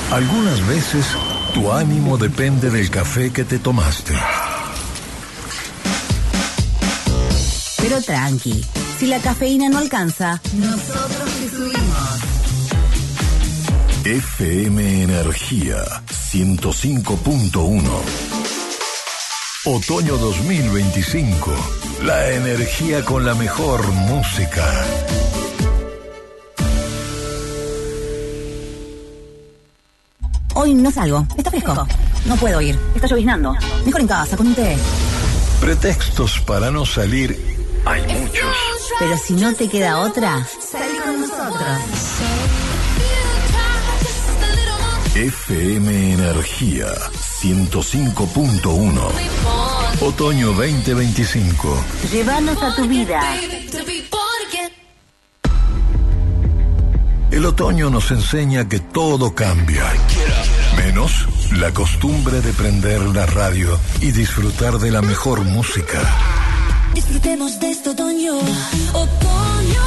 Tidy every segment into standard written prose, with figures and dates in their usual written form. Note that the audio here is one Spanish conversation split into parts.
Algunas veces, tu ánimo depende del café que te tomaste. Pero tranqui, si la cafeína no alcanza, nosotros te subimos. FM Energía 105.1. Otoño 2025. La energía con la mejor música. Hoy no salgo, está fresco. No puedo ir, está lloviznando. Mejor en casa, con un té. Pretextos para no salir hay muchos. Pero si no te queda otra, salí con nosotros. FM Energía 105.1. Otoño 2025. Llévanos a tu vida. El otoño nos enseña que todo cambia, menos la costumbre de prender la radio y disfrutar de la mejor música. Disfrutemos de este otoño. Otoño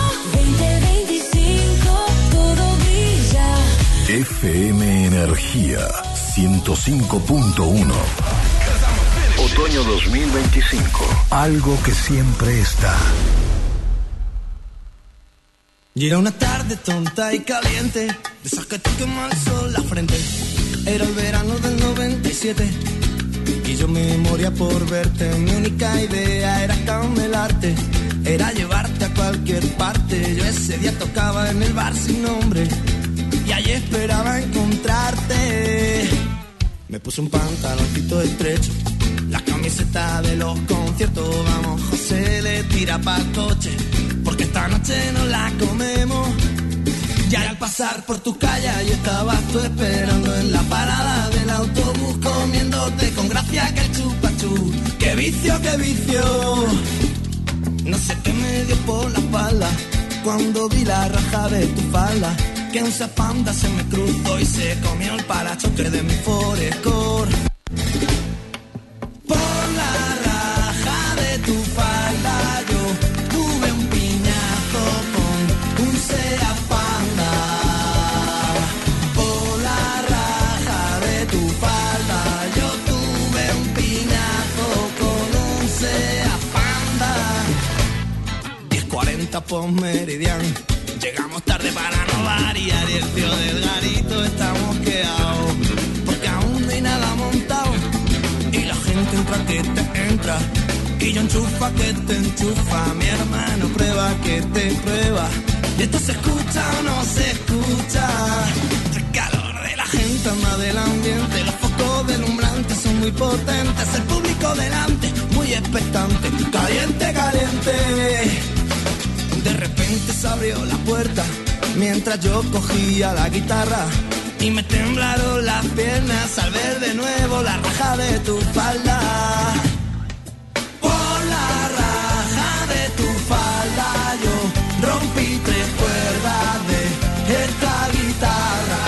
2025, todo brilla. FM Energía 105.1. Otoño 2025. Algo que siempre está. Y era una tarde tonta y caliente, de esas que te quema el sol la frente. Era el verano del 97 y yo me moría por verte. Mi única idea era camelarte, era llevarte a cualquier parte. Yo ese día tocaba en el bar sin nombre y allí esperaba encontrarte. Me puse un pantaloncito estrecho, la camiseta de los conciertos. Vamos, José, le tira pa'l coche, porque esta noche no la comemos. Y al pasar por tu calle, yo estabas tú esperando en la parada del autobús, comiéndote con gracia que el chupachú. ¡Qué vicio, qué vicio! No sé qué me dio por la espalda cuando vi la raja de tu falda, que un zapanda se me cruzó y se comió el parachoque de mi Forescore. Por la raja de tu falda yo tuve un piñazo con un Seat Panda. Por la raja de tu falda yo tuve un piñazo con un Seat Panda. 10:40 por Meridian. Llegamos tarde para no variar y el tío del garito está mosqueado, porque aún no hay nada montado y la gente entra que te entra y yo enchufa que te enchufa. Mi hermano prueba que te prueba y esto se escucha o no se escucha. El calor de la gente anda del ambiente, los focos deslumbrantes son muy potentes, el público delante muy expectante, caliente, caliente. De repente se abrió la puerta mientras yo cogía la guitarra y me temblaron las piernas al ver de nuevo la raja de tu falda. Por la raja de tu falda yo rompí 3 cuerdas de esta guitarra.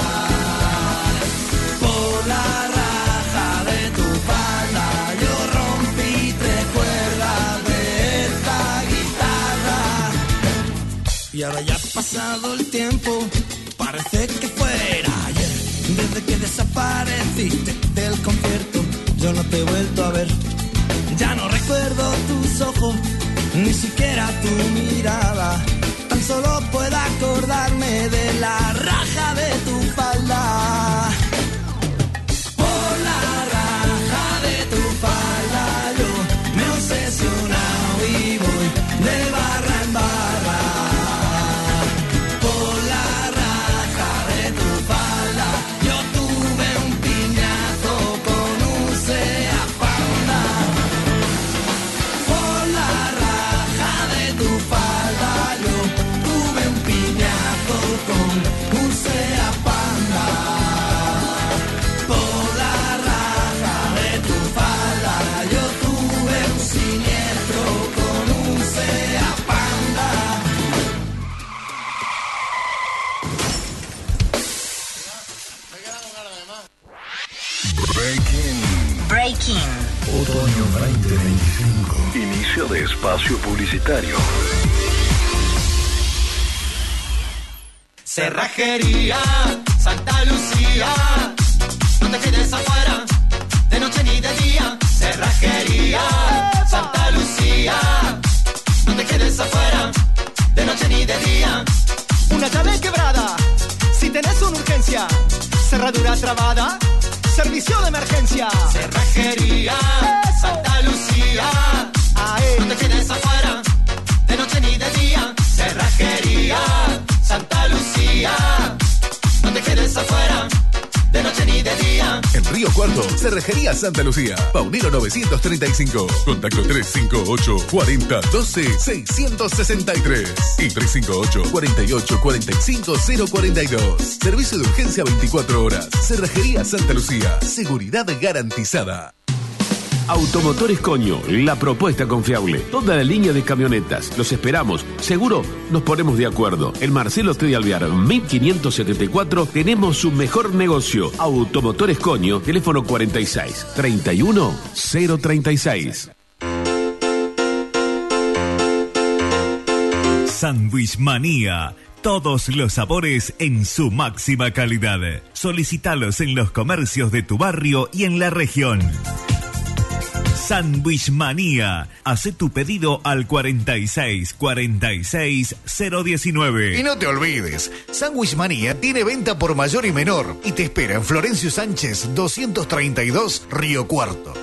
Por la raja de tu falda yo rompí 3 cuerdas de esta guitarra. Y ahora ya ha pasado el tiempo, parece que fuera ayer. Desde que desapareciste del concierto, yo no te he vuelto a ver. Ya no recuerdo tus ojos, ni siquiera tu mirada. Tan solo puedo acordarme de la raja de tu falda. Por la raja de tu falda yo me he obsesionado y voy de barra en barra. Breaking. Otoño 2025. Inicio de espacio publicitario. Cerrajería Santa Lucía, no te quedes afuera, de noche ni de día. Cerrajería, Santa Lucía, no te quedes afuera, de noche ni de día. Una llave quebrada, si tenés una urgencia. Cerradura trabada, servicio de emergencia. Cerrajería, Santa Lucía, no te quedes afuera, de noche ni de día. Cerrajería, Santa Lucía, no te quedes afuera, de noche ni de día. En Río Cuarto, Cerrajería Santa Lucía, Paulino 935. Contacto 358 40 12 663 y 358 48 45 042. Servicio de urgencia 24 horas. Cerrajería Santa Lucía, seguridad garantizada. Automotores Coño, la propuesta confiable. Toda la línea de camionetas. Los esperamos. Seguro nos ponemos de acuerdo. En Marcelo T. de Alvear, 1574, tenemos su mejor negocio. Automotores Coño, teléfono 46 31 036. Sándwich Manía. Todos los sabores en su máxima calidad. Solicítalos en los comercios de tu barrio y en la región. Sándwich Manía. Hacé tu pedido al 46 46 019. Y no te olvides, Sándwich Manía tiene venta por mayor y menor y te espera en Florencio Sánchez 232, Río Cuarto.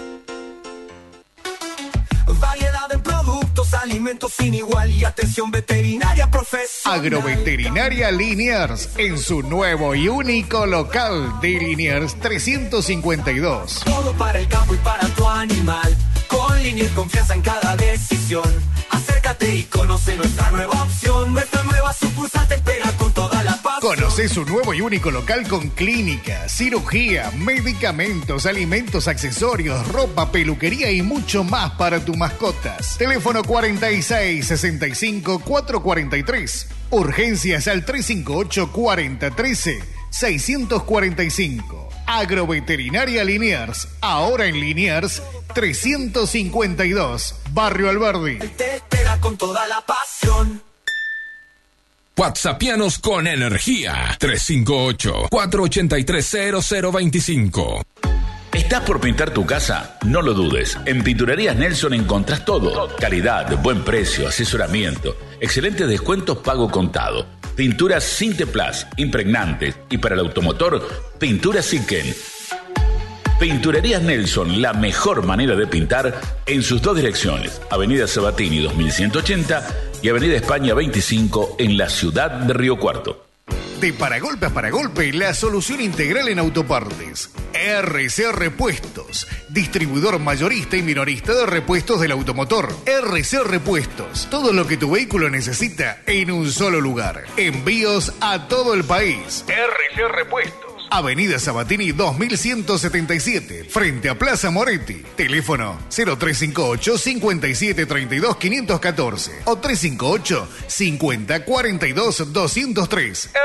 Variedad en productos, alimentos sin igual y atención veterinaria profesional. Agroveterinaria Liniers, en su nuevo y único local de Liniers 352. Todo para el campo y para tu animal. Con Liniers confianza en cada decisión. Acércate y conoce nuestra nueva opción. Nuestra nueva sucursal te espera con toda la pasión. Conoce su nuevo y único local con clínica, cirugía, medicamentos, alimentos, accesorios, ropa, peluquería y mucho más para tus mascotas. Teléfono 46 65 443. Urgencias al 358 40 13 645. Agroveterinaria Liniers, ahora en Liniers 352, Barrio Alberdi. Te espera con toda la pasión. WhatsAppianos con energía. 358-483-0025. ¿Estás por pintar tu casa? No lo dudes. En Pinturerías Nelson encontrás todo. Calidad, buen precio, asesoramiento, excelentes descuentos, pago contado. Pinturas Sinteplas, impregnantes. Y para el automotor, pinturas Siken. Pinturerías Nelson, la mejor manera de pintar en sus dos direcciones. Avenida Sabatini 2180 y Avenida España 25 en la ciudad de Río Cuarto. De Paragolpe a Paragolpe, la solución integral en autopartes. RC Repuestos, distribuidor mayorista y minorista de repuestos del automotor. RC Repuestos, todo lo que tu vehículo necesita en un solo lugar. Envíos a todo el país. RC Repuestos. Avenida Sabatini 2177, frente a Plaza Moretti. Teléfono 0358 57 32 514 o 358 50 42 203. RC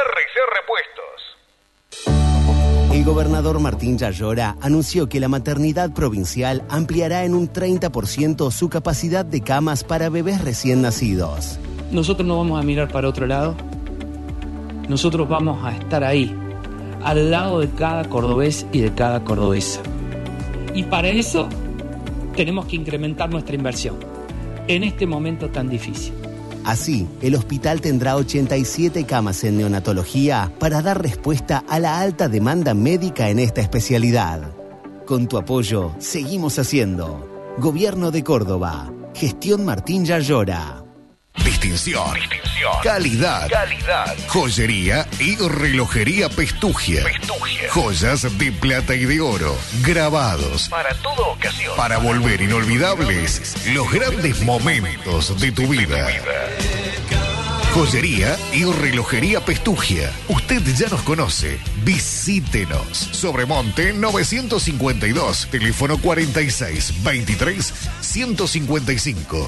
Repuestos. El gobernador Martín Yayora anunció que la maternidad provincial ampliará en un 30% su capacidad de camas para bebés recién nacidos. Nosotros no vamos a mirar para otro lado. Nosotros vamos a estar ahí, al lado de cada cordobés y de cada cordobesa. Y para eso tenemos que incrementar nuestra inversión en este momento tan difícil. Así, el hospital tendrá 87 camas en neonatología para dar respuesta a la alta demanda médica en esta especialidad. Con tu apoyo, seguimos haciendo. Gobierno de Córdoba. Gestión Martín Yayora. Distinción. Calidad. Joyería y relojería Pestugia. Joyas de plata y de oro. Grabados. Para toda ocasión. Para volver inolvidables los grandes momentos de tu vida. Joyería y relojería Pestugia. Usted ya nos conoce. Visítenos. Sobremonte 952. Teléfono 46 23 155.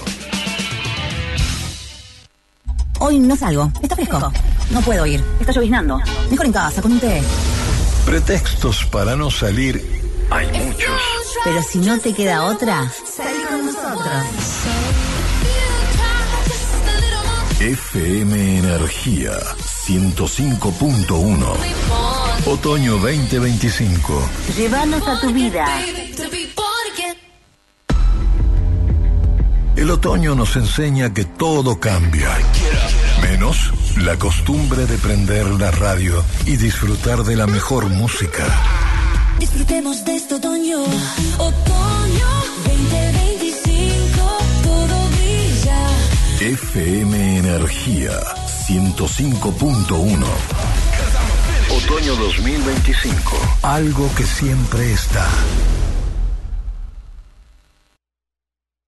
Hoy no salgo. Está fresco. No puedo ir. Está lloviznando. Mejor en casa, con un té. Pretextos para no salir hay muchos. Pero si no te queda otra, salí con nosotros. FM Energía 105.1. Otoño 2025. Llévanos a tu vida. El otoño nos enseña que todo cambia, menos la costumbre de prender la radio y disfrutar de la mejor música. Disfrutemos de este otoño. Otoño 2025. Todo brilla. FM Energía 105.1. Otoño 2025. Algo que siempre está.